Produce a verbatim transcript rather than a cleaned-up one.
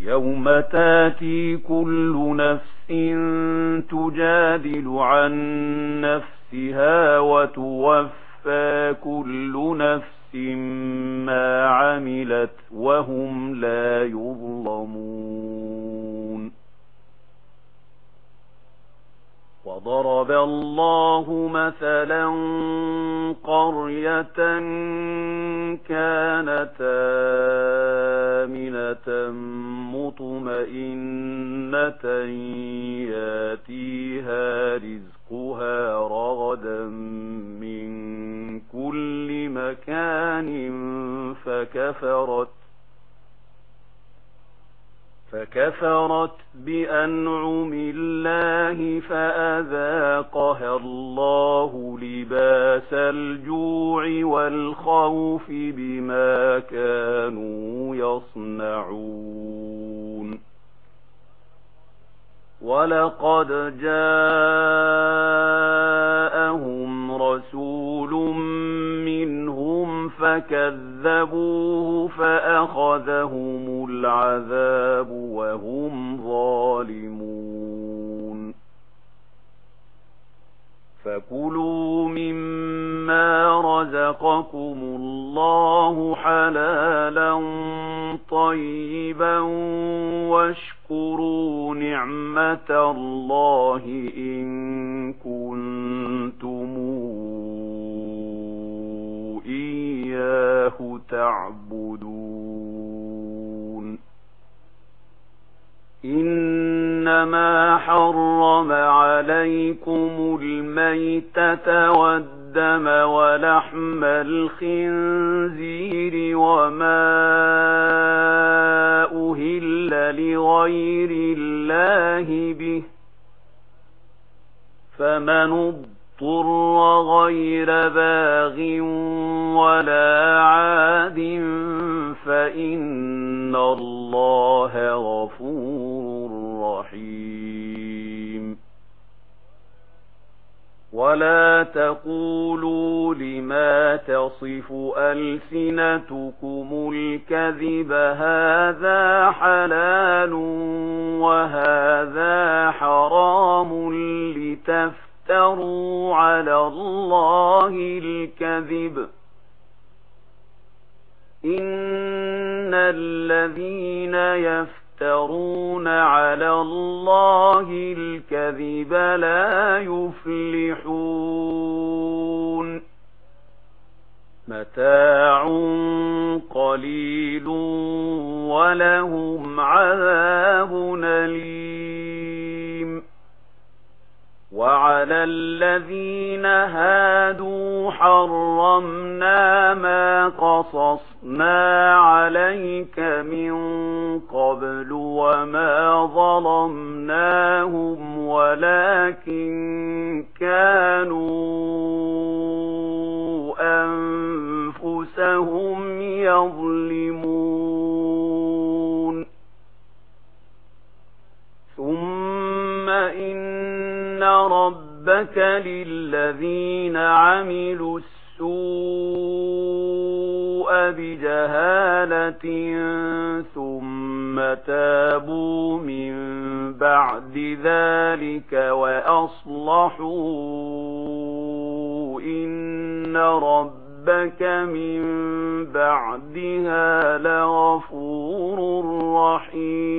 يوم تاتي كل نفس تجادل عن نفسها وتوفى كل نفس ما عملت وهم لا يظلمون. وضرب الله مثلا قرية كانت آمنة مطمئنة ياتيها رزقها رغدا من كل مكان فكفرت فكفرت بأنعم الله فأذاقها الله لباس الجوع والخوف بما كانوا يصنعون. ولقد جاءهم رسول منهم فكذبوه فأخذهم العذاب وهم ظالمون. فكلوا مما رزقكم الله حلالا طيبا واشكروا نعمة الله إن كنتم إياه تعبدون. إنما حرم عليكم الميتة والدم ولحم الخنزير وما أهل لغير الله به، فمن اضطر غير باغ ولا عاد فإن الله غفور رحيم. ولا تقولوا لما تصف ألسنتكم الكذب هذا حلال وهذا حرام لتفتروا على الله الكذب. إن الذين يفترون على الله الكذب لا يفلحون. متاع قليل ولهم عذاب أليم. وعلى الذين هادوا حرمنا ما قصصنا عليك من قبل وما ظلمناهم ولكن كانوا أنفسهم يظلمون. ثم إن ربك للذين عملوا السوء بجهالة ثم تابوا من بعد ذلك وأصلحوا إن ربك من بعدها لغفور رحيم.